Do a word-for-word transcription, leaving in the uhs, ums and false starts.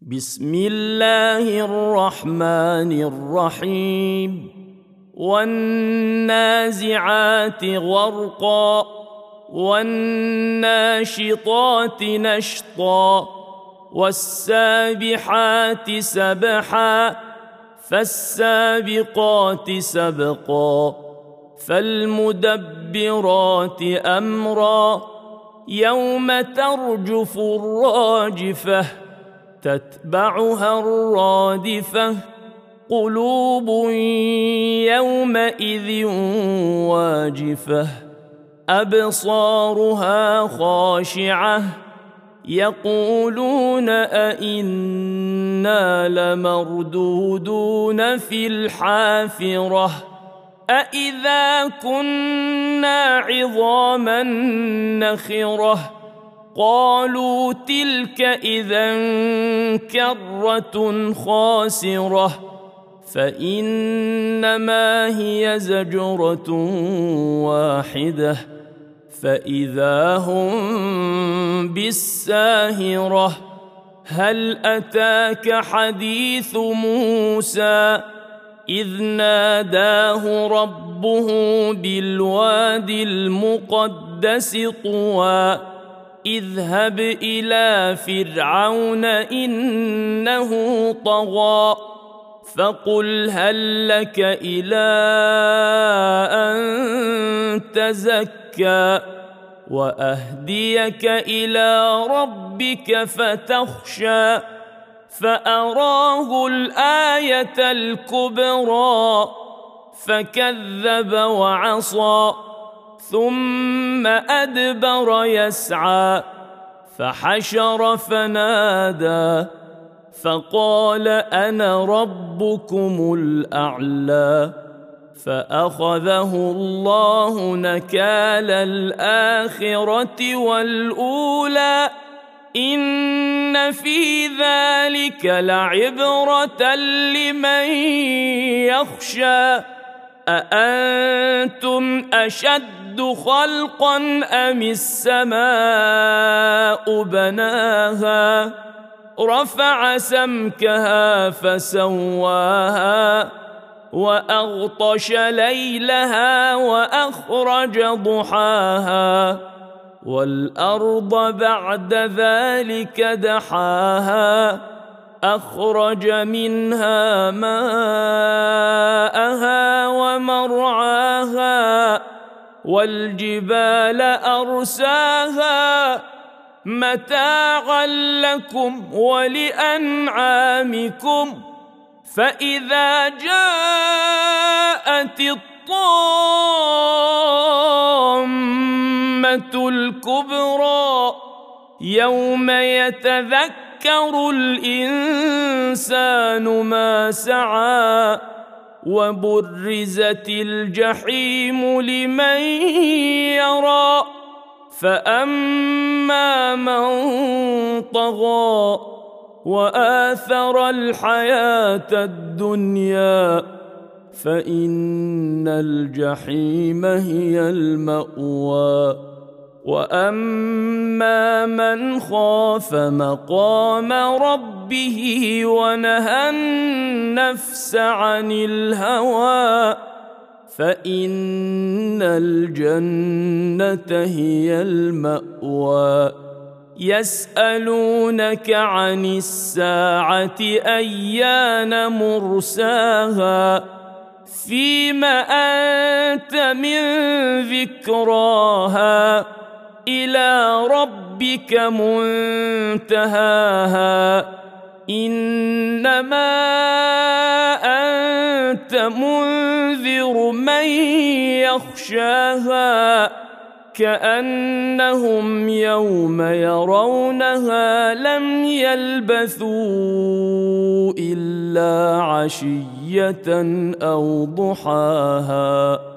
بسم الله الرحمن الرحيم والنازعات غرقا والناشطات نشطا والسابحات سبحا فالسابقات سبقا فالمدبرات أمرا يوم ترجف الراجفة تتبعها الرادفة قلوب يومئذ واجفة أبصارها خاشعة يقولون أئنا لمردودون في الحافرة أئذا كنا عظاما نخرة قالوا تلك إذا كرة خاسرة فإنما هي زجرة واحدة فإذا هم بالساهرة هل أتاك حديث موسى إذ ناداه ربه بالوادي المقدس طوى اذهب إلى فرعون إنه طغى فقل هل لك إلى أن تزكى وأهديك إلى ربك فتخشى فأراه الآية الكبرى فكذب وعصى ثم أدبر يسعى فحشر فنادى فقال أنا ربكم الأعلى فأخذه الله نكال الآخرة والأولى إن في ذلك لعبرة لمن يخشى أأنتم أشد خلقا أم السماء بناها رفع سمكها فسواها وأغطش ليلها وأخرج ضحاها والأرض بعد ذلك دحاها أخرج منها ماءها ومرعاها والجبال أرساها متاعا لكم ولأنعامكم فإذا جاءت الطامة الكبرى يوم يتذكر الإنسان ما سعى وبرزت الجحيم لمن يرى فأما من طغى وآثر الحياة الدنيا فإن الجحيم هي المأوى وأما من خاف مقام ربه ونهى النفس عن الهوى فإن الجنة هي المأوى يسألونك عن الساعة أيان مرساها فيم أنت من ذكراها إلى ربك منتهاها إنما أنت منذر من يخشاها كأنهم يوم يرونها لم يلبثوا إلا عشية أو ضحاها.